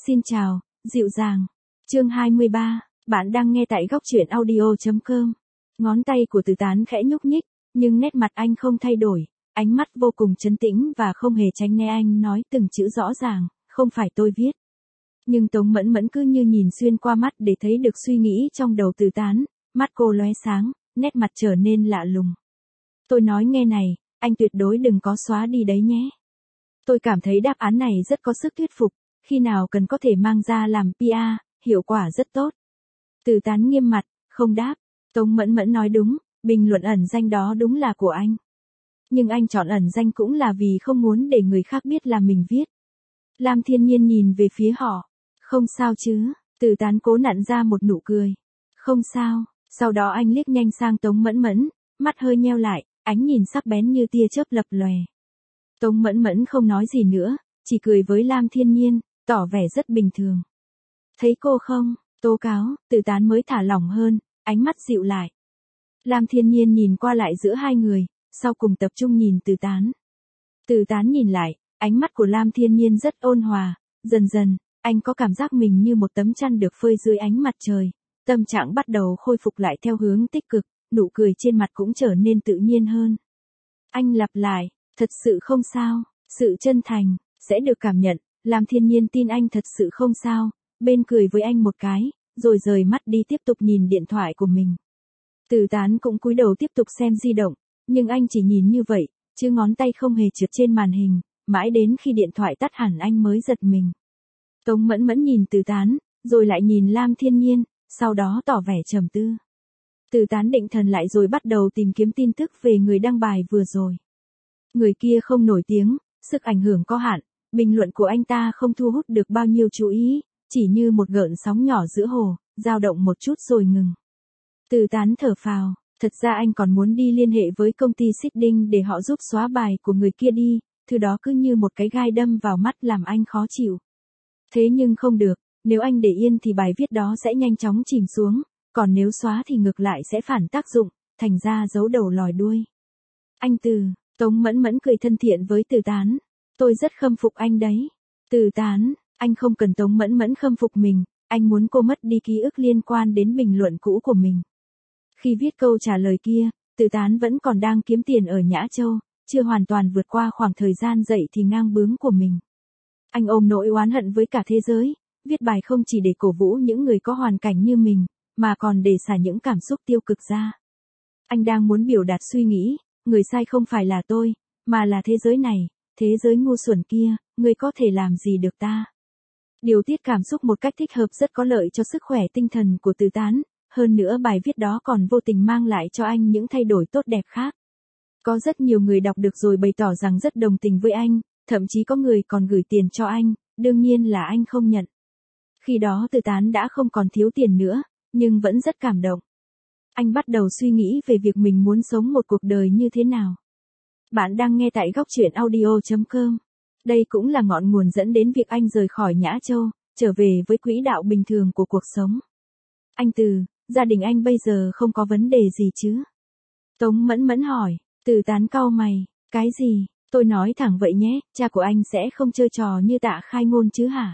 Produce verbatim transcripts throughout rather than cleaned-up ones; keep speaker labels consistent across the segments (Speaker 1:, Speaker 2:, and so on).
Speaker 1: Xin chào, dịu dàng. Chương hai mươi ba, bạn đang nghe tại góc truyện audio chấm com. Ngón tay của Từ Tán khẽ nhúc nhích, nhưng nét mặt anh không thay đổi, ánh mắt vô cùng trấn tĩnh và không hề tránh né anh nói từng chữ rõ ràng, không phải tôi viết. Nhưng Tống Mẫn Mẫn cứ như nhìn xuyên qua mắt để thấy được suy nghĩ trong đầu Từ Tán, mắt cô lóe sáng, nét mặt trở nên lạ lùng. Tôi nói nghe này, anh tuyệt đối đừng có xóa đi đấy nhé. Tôi cảm thấy đáp án này rất có sức thuyết phục, khi nào cần có thể mang ra làm pê e, hiệu quả rất tốt. Từ Tán nghiêm mặt, không đáp. Tống Mẫn Mẫn nói đúng, bình luận ẩn danh đó đúng là của anh. Nhưng anh chọn ẩn danh cũng là vì không muốn để người khác biết là mình viết. Lam Thiên Nhiên nhìn về phía họ. Không sao chứ, Từ Tán cố nặn ra một nụ cười. Không sao, sau đó anh liếc nhanh sang Tống Mẫn Mẫn, mắt hơi nheo lại, ánh nhìn sắc bén như tia chớp lập lòe. Tống Mẫn Mẫn không nói gì nữa, chỉ cười với Lam Thiên Nhiên, tỏ vẻ rất bình thường. Thấy cô không, tố cáo, Từ Tán mới thả lỏng hơn, ánh mắt dịu lại. Lam Thiên Nhiên nhìn qua lại giữa hai người, sau cùng tập trung nhìn Từ Tán. Từ Tán nhìn lại, ánh mắt của Lam Thiên Nhiên rất ôn hòa, dần dần, anh có cảm giác mình như một tấm chăn được phơi dưới ánh mặt trời, tâm trạng bắt đầu khôi phục lại theo hướng tích cực, nụ cười trên mặt cũng trở nên tự nhiên hơn. Anh lặp lại, thật sự không sao, sự chân thành, sẽ được cảm nhận, Lam Thiên Nhiên tin anh thật sự không sao, bên cười với anh một cái, rồi rời mắt đi tiếp tục nhìn điện thoại của mình. Từ Tán cũng cúi đầu tiếp tục xem di động, nhưng anh chỉ nhìn như vậy, chứ ngón tay không hề trượt trên màn hình, mãi đến khi điện thoại tắt hẳn anh mới giật mình. Tống Mẫn Mẫn nhìn Từ Tán, rồi lại nhìn Lam Thiên Nhiên, sau đó tỏ vẻ trầm tư. Từ Tán định thần lại rồi bắt đầu tìm kiếm tin tức về người đăng bài vừa rồi. Người kia không nổi tiếng, sức ảnh hưởng có hạn, bình luận của anh ta không thu hút được bao nhiêu chú ý, chỉ như một gợn sóng nhỏ giữa hồ, dao động một chút rồi ngừng. Từ Tán thở phào, thật ra anh còn muốn đi liên hệ với công ty seeding để họ giúp xóa bài của người kia đi, thứ đó cứ như một cái gai đâm vào mắt làm anh khó chịu. Thế nhưng không được, nếu anh để yên thì bài viết đó sẽ nhanh chóng chìm xuống, còn nếu xóa thì ngược lại sẽ phản tác dụng, thành ra giấu đầu lòi đuôi. Anh Từ, Tống Mẫn Mẫn cười thân thiện với Từ Tán. Tôi rất khâm phục anh đấy. Từ Tán, anh không cần Tống Mẫn Mẫn khâm phục mình, anh muốn cô mất đi ký ức liên quan đến bình luận cũ của mình. Khi viết câu trả lời kia, Từ Tán vẫn còn đang kiếm tiền ở Nhã Châu, chưa hoàn toàn vượt qua khoảng thời gian dậy thì ngang bướng của mình. Anh ôm nỗi oán hận với cả thế giới, viết bài không chỉ để cổ vũ những người có hoàn cảnh như mình, mà còn để xả những cảm xúc tiêu cực ra. Anh đang muốn biểu đạt suy nghĩ, người sai không phải là tôi, mà là thế giới này, thế giới ngu xuẩn kia, người có thể làm gì được ta. Điều tiết cảm xúc một cách thích hợp rất có lợi cho sức khỏe tinh thần của Từ Tán, hơn nữa bài viết đó còn vô tình mang lại cho anh những thay đổi tốt đẹp khác. Có rất nhiều người đọc được rồi bày tỏ rằng rất đồng tình với anh, thậm chí có người còn gửi tiền cho anh, đương nhiên là anh không nhận. Khi đó Từ Tán đã không còn thiếu tiền nữa, nhưng vẫn rất cảm động. Anh bắt đầu suy nghĩ về việc mình muốn sống một cuộc đời như thế nào. Bạn đang nghe tại góc truyện audio chấm com. Đây cũng là ngọn nguồn dẫn đến việc anh rời khỏi Nhã Châu, trở về với quỹ đạo bình thường của cuộc sống. Anh Từ, gia đình anh bây giờ không có vấn đề gì chứ? Tống Mẫn Mẫn hỏi. Từ Tán cau mày, cái gì? Tôi nói thẳng vậy nhé, cha của anh sẽ không chơi trò như Tạ Khai Ngôn chứ hả?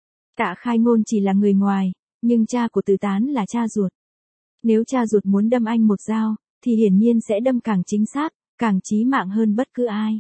Speaker 1: Tạ Khai Ngôn chỉ là người ngoài, nhưng cha của Từ Tán là cha ruột. Nếu cha ruột muốn đâm anh một dao, thì hiển nhiên sẽ đâm càng chính xác, càng chí mạng hơn bất cứ ai.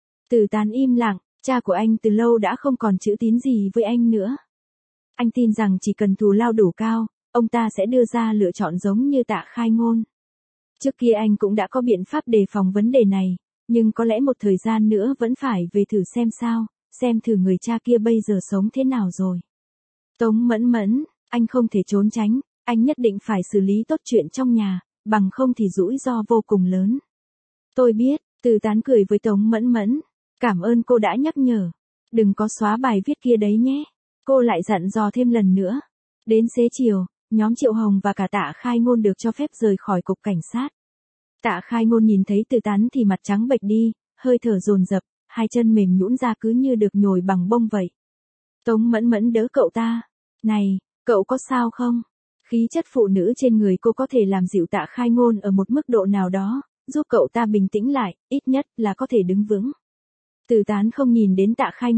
Speaker 1: Từ Tán im lặng, cha của anh từ lâu đã không còn chữ tín gì với anh nữa. Anh tin rằng chỉ cần thù lao đủ cao, ông ta sẽ đưa ra lựa chọn giống như Tạ Khai Ngôn. Trước kia anh cũng đã có biện pháp đề phòng vấn đề này, nhưng có lẽ một thời gian nữa vẫn phải về thử xem sao, xem thử người cha kia bây giờ sống thế nào rồi. Tống Mẫn Mẫn, anh không thể trốn tránh, anh nhất định phải xử lý tốt chuyện trong nhà, bằng không thì rủi ro vô cùng lớn. Tôi biết, Từ Tán cười với Tống Mẫn Mẫn, cảm ơn cô đã nhắc nhở. Đừng có xóa bài viết kia đấy nhé. Cô lại dặn dò thêm lần nữa. Đến xế chiều, nhóm Triệu Hồng và cả Tạ Khai Ngôn được cho phép rời khỏi cục cảnh sát. Tạ Khai Ngôn nhìn thấy Từ Tán thì mặt trắng bệch đi, hơi thở dồn dập, hai chân mềm nhũn ra cứ như được nhồi bằng bông vậy. Tống Mẫn Mẫn đỡ cậu ta. Này, cậu có sao không? Khí chất phụ nữ trên người cô có thể làm dịu Tạ Khai Ngôn ở một mức độ nào đó, giúp cậu ta bình tĩnh lại, ít nhất là có thể đứng vững. Từ Tán không nhìn đến Tạ Khai Ngôn,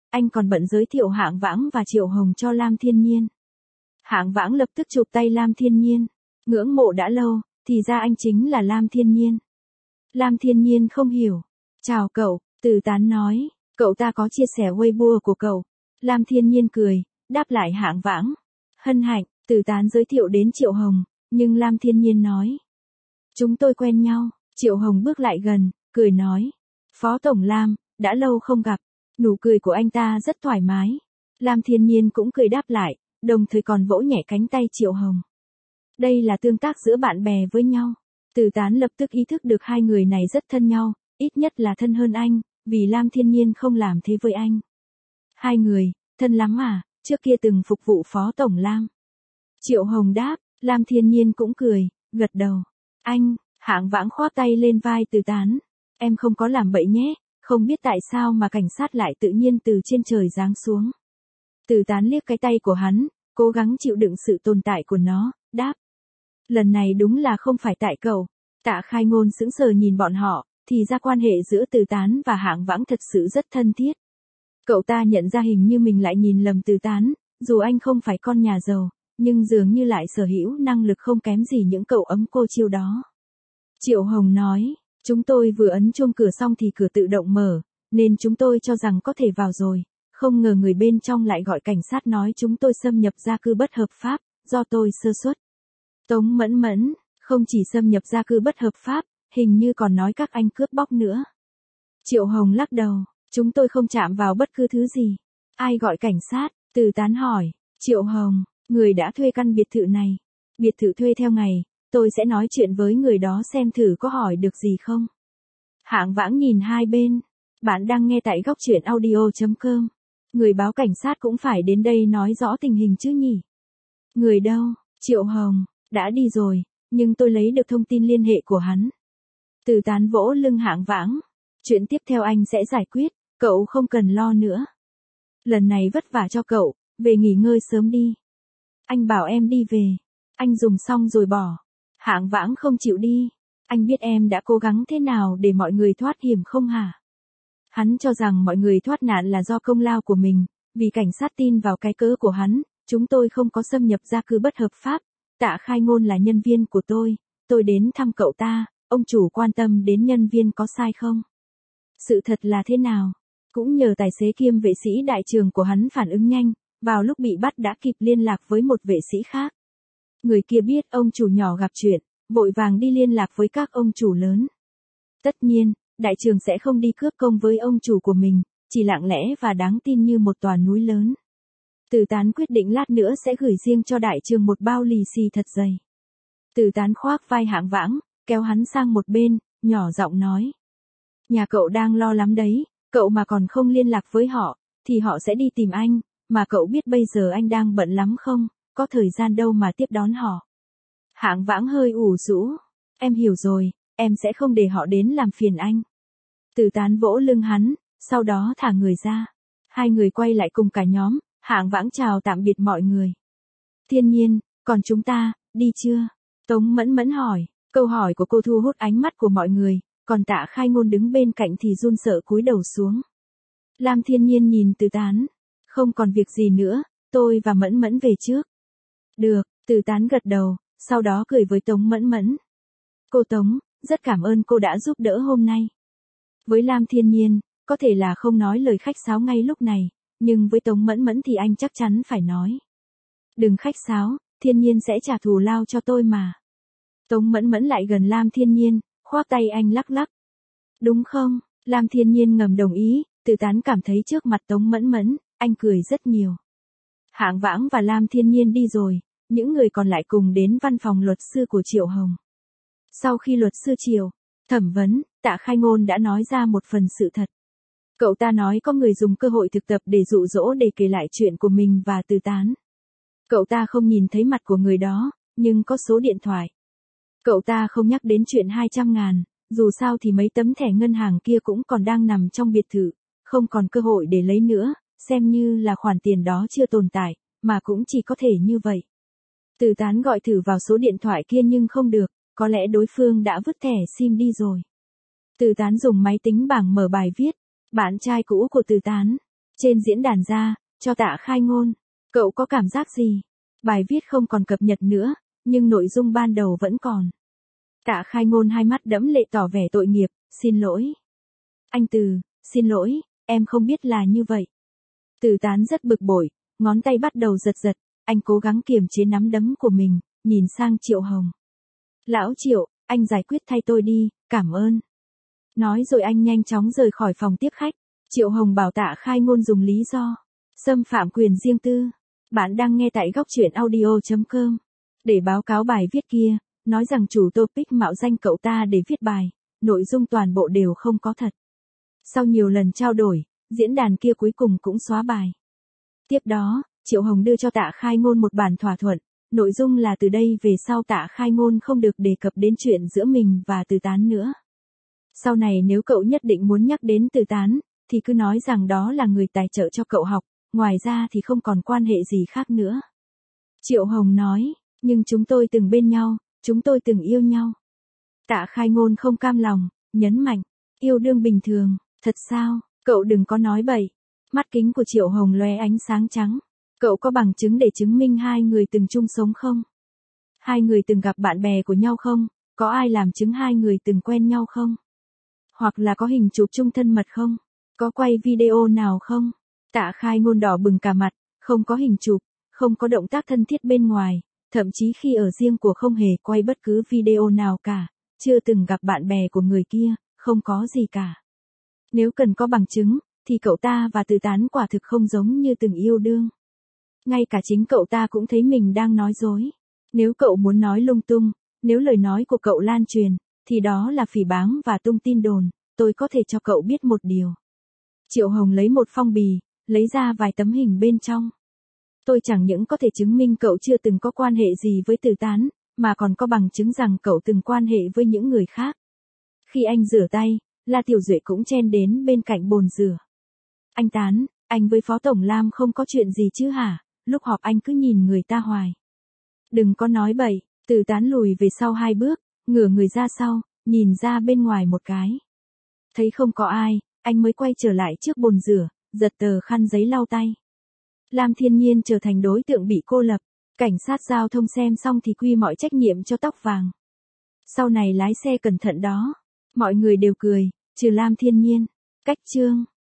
Speaker 1: anh còn bận giới thiệu Hạng Vãng và Triệu Hồng cho Lam Thiên Nhiên. Hạng Vãng lập tức chụp tay Lam Thiên Nhiên. Ngưỡng mộ đã lâu, thì ra anh chính là Lam Thiên Nhiên. Lam Thiên Nhiên không hiểu. Chào cậu, Từ Tán nói, cậu ta có chia sẻ Weibo của cậu. Lam Thiên Nhiên cười, đáp lại Hạng Vãng. Hân hạnh, Từ Tán giới thiệu đến Triệu Hồng, nhưng Lam Thiên Nhiên nói. Chúng tôi quen nhau. Triệu Hồng bước lại gần, cười nói. Phó Tổng Lam, đã lâu không gặp. Nụ cười của anh ta rất thoải mái. Lam Thiên Nhiên cũng cười đáp lại, đồng thời còn vỗ nhẹ cánh tay Triệu Hồng. Đây là tương tác giữa bạn bè với nhau. Từ Tán lập tức ý thức được hai người này rất thân nhau, ít nhất là thân hơn anh, vì Lam Thiên Nhiên không làm thế với anh. Hai người, thân lắm à, trước kia từng phục vụ Phó Tổng Lam. Triệu Hồng đáp, Lam Thiên Nhiên cũng cười, gật đầu. Anh, Hạng Vãng khoác tay lên vai Từ Tán. Em không có làm bậy nhé, không biết tại sao mà cảnh sát lại tự nhiên từ trên trời giáng xuống. Từ Tán liếc cái tay của hắn, cố gắng chịu đựng sự tồn tại của nó, đáp. Lần này đúng là không phải tại cậu. Tạ Khai Ngôn sững sờ nhìn bọn họ, thì ra quan hệ giữa Từ Tán và Hạng Vãng thật sự rất thân thiết. Cậu ta nhận ra hình như mình lại nhìn lầm Từ Tán, dù anh không phải con nhà giàu, nhưng dường như lại sở hữu năng lực không kém gì những cậu ấm cô chiêu đó. Triệu Hồng nói, chúng tôi vừa ấn chuông cửa xong thì cửa tự động mở, nên chúng tôi cho rằng có thể vào rồi, không ngờ người bên trong lại gọi cảnh sát nói chúng tôi xâm nhập gia cư bất hợp pháp, do tôi sơ suất. Tống Mẫn Mẫn, không chỉ xâm nhập gia cư bất hợp pháp, hình như còn nói các anh cướp bóc nữa. Triệu Hồng lắc đầu, chúng tôi không chạm vào bất cứ thứ gì. Ai gọi cảnh sát? Từ Tán hỏi. Triệu Hồng, người đã thuê căn biệt thự này. Biệt thự thuê theo ngày, tôi sẽ nói chuyện với người đó xem thử có hỏi được gì không. Hạng Vãng nhìn hai bên. Bạn đang nghe tại góc truyện audio chấm com. Người báo cảnh sát cũng phải đến đây nói rõ tình hình chứ nhỉ? Người đâu? Triệu Hồng, đã đi rồi, nhưng tôi lấy được thông tin liên hệ của hắn. Từ Tán vỗ lưng Hạng Vãng. Chuyện tiếp theo anh sẽ giải quyết, cậu không cần lo nữa. Lần này vất vả cho cậu, về nghỉ ngơi sớm đi. Anh bảo em đi về. Anh dùng xong rồi bỏ. Hạng Vãng không chịu đi. Anh biết em đã cố gắng thế nào để mọi người thoát hiểm không hả? Hắn cho rằng mọi người thoát nạn là do công lao của mình, vì cảnh sát tin vào cái cớ của hắn, chúng tôi không có xâm nhập gia cư bất hợp pháp. Tạ Khai Ngôn là nhân viên của tôi, tôi đến thăm cậu ta, ông chủ quan tâm đến nhân viên có sai không? Sự thật là thế nào? Cũng nhờ tài xế kiêm vệ sĩ đại trường của hắn phản ứng nhanh, vào lúc bị bắt đã kịp liên lạc với một vệ sĩ khác. Người kia biết ông chủ nhỏ gặp chuyện, vội vàng đi liên lạc với các ông chủ lớn. Tất nhiên, đại trường sẽ không đi cướp công với ông chủ của mình, chỉ lặng lẽ và đáng tin như một tòa núi lớn. Từ Tán quyết định lát nữa sẽ gửi riêng cho đại trường một bao lì xì thật dày. Từ Tán khoác vai Hạng Vãng, kéo hắn sang một bên, nhỏ giọng nói. Nhà cậu đang lo lắm đấy, cậu mà còn không liên lạc với họ, thì họ sẽ đi tìm anh, mà cậu biết bây giờ anh đang bận lắm không, có thời gian đâu mà tiếp đón họ. Hạng Vãng hơi ủ rũ. Em hiểu rồi, em sẽ không để họ đến làm phiền anh. Từ Tán vỗ lưng hắn, sau đó thả người ra. Hai người quay lại cùng cả nhóm, Hạng Vãng chào tạm biệt mọi người. Thiên Nhiên, còn chúng ta, đi chưa? Tống Mẫn Mẫn hỏi, câu hỏi của cô thu hút ánh mắt của mọi người, còn Tạ Khai Ngôn đứng bên cạnh thì run sợ cúi đầu xuống. Lam Thiên Nhiên nhìn Từ Tán, không còn việc gì nữa, tôi và Mẫn Mẫn về trước. Được, Từ Tán gật đầu, sau đó cười với Tống Mẫn Mẫn. Cô Tống, rất cảm ơn cô đã giúp đỡ hôm nay. Với Lam Thiên Nhiên, có thể là không nói lời khách sáo ngay lúc này, nhưng với Tống Mẫn Mẫn thì anh chắc chắn phải nói. Đừng khách sáo, Thiên Nhiên sẽ trả thù lao cho tôi mà. Tống Mẫn Mẫn lại gần Lam Thiên Nhiên, khoác tay anh lắc lắc. Đúng không? Lam Thiên Nhiên ngầm đồng ý, Từ Tán cảm thấy trước mặt Tống Mẫn Mẫn, anh cười rất nhiều. Hạng Vãng và Lam Thiên Nhiên đi rồi, những người còn lại cùng đến văn phòng luật sư của Triệu Hồng. Sau khi luật sư Triệu thẩm vấn, Tạ Khai Ngôn đã nói ra một phần sự thật. Cậu ta nói có người dùng cơ hội thực tập để dụ dỗ để kể lại chuyện của mình và Từ Tán. Cậu ta không nhìn thấy mặt của người đó, nhưng có số điện thoại. Cậu ta không nhắc đến chuyện hai trăm ngàn, dù sao thì mấy tấm thẻ ngân hàng kia cũng còn đang nằm trong biệt thự, không còn cơ hội để lấy nữa, xem như là khoản tiền đó chưa tồn tại, mà cũng chỉ có thể như vậy. Từ Tán gọi thử vào số điện thoại kia nhưng không được, có lẽ đối phương đã vứt thẻ sim đi rồi. Từ Tán dùng máy tính bảng mở bài viết, bạn trai cũ của Từ Tán. Trên diễn đàn ra, cho Tạ Khai Ngôn. Cậu có cảm giác gì? Bài viết không còn cập nhật nữa, nhưng nội dung ban đầu vẫn còn. Tạ Khai Ngôn hai mắt đẫm lệ tỏ vẻ tội nghiệp, xin lỗi. Anh Từ, xin lỗi, em không biết là như vậy. Từ Tán rất bực bội, ngón tay bắt đầu giật giật, anh cố gắng kiềm chế nắm đấm của mình, nhìn sang Triệu Hồng. Lão Triệu, anh giải quyết thay tôi đi, cảm ơn. Nói rồi anh nhanh chóng rời khỏi phòng tiếp khách. Triệu Hồng bảo Tạ Khai Ngôn dùng lý do xâm phạm quyền riêng tư. Bạn đang nghe tại góc truyện audio chấm com. Để báo cáo bài viết kia, nói rằng chủ topic mạo danh cậu ta để viết bài, nội dung toàn bộ đều không có thật. Sau nhiều lần trao đổi, diễn đàn kia cuối cùng cũng xóa bài. Tiếp đó, Triệu Hồng đưa cho Tạ Khai Ngôn một bản thỏa thuận, nội dung là từ đây về sau Tạ Khai Ngôn không được đề cập đến chuyện giữa mình và Từ Tán nữa. Sau này nếu cậu nhất định muốn nhắc đến Từ Tán, thì cứ nói rằng đó là người tài trợ cho cậu học, ngoài ra thì không còn quan hệ gì khác nữa. Triệu Hồng nói, nhưng chúng tôi từng bên nhau, chúng tôi từng yêu nhau. Tạ Khai Ngôn không cam lòng, nhấn mạnh, yêu đương bình thường, thật sao, cậu đừng có nói bậy. Mắt kính của Triệu Hồng lóe ánh sáng trắng. Cậu có bằng chứng để chứng minh hai người từng chung sống không? Hai người từng gặp bạn bè của nhau không? Có ai làm chứng hai người từng quen nhau không? Hoặc là có hình chụp chung thân mật không? Có quay video nào không? Tạ Khai Ngôn đỏ bừng cả mặt, không có hình chụp, không có động tác thân thiết bên ngoài, thậm chí khi ở riêng của không hề quay bất cứ video nào cả, chưa từng gặp bạn bè của người kia, không có gì cả. Nếu cần có bằng chứng, thì cậu ta và Từ Tán quả thực không giống như từng yêu đương. Ngay cả chính cậu ta cũng thấy mình đang nói dối. Nếu cậu muốn nói lung tung, nếu lời nói của cậu lan truyền, thì đó là phỉ báng và tung tin đồn, tôi có thể cho cậu biết một điều. Triệu Hồng lấy một phong bì, lấy ra vài tấm hình bên trong. Tôi chẳng những có thể chứng minh cậu chưa từng có quan hệ gì với Từ Tán, mà còn có bằng chứng rằng cậu từng quan hệ với những người khác. Khi anh rửa tay, La Tiểu Duệ cũng chen đến bên cạnh bồn rửa. Anh Tán, anh với Phó Tổng Lam không có chuyện gì chứ hả? Lúc họp anh cứ nhìn người ta hoài. Đừng có nói bậy. Từ Tán lùi về sau hai bước, ngửa người ra sau, nhìn ra bên ngoài một cái. Thấy không có ai, anh mới quay trở lại trước bồn rửa, giật tờ khăn giấy lau tay. Lam Thiên Nhiên trở thành đối tượng bị cô lập. Cảnh sát giao thông xem xong thì quy mọi trách nhiệm cho tóc vàng. Sau này lái xe cẩn thận đó. Mọi người đều cười, trừ Lam Thiên Nhiên. Cách chương.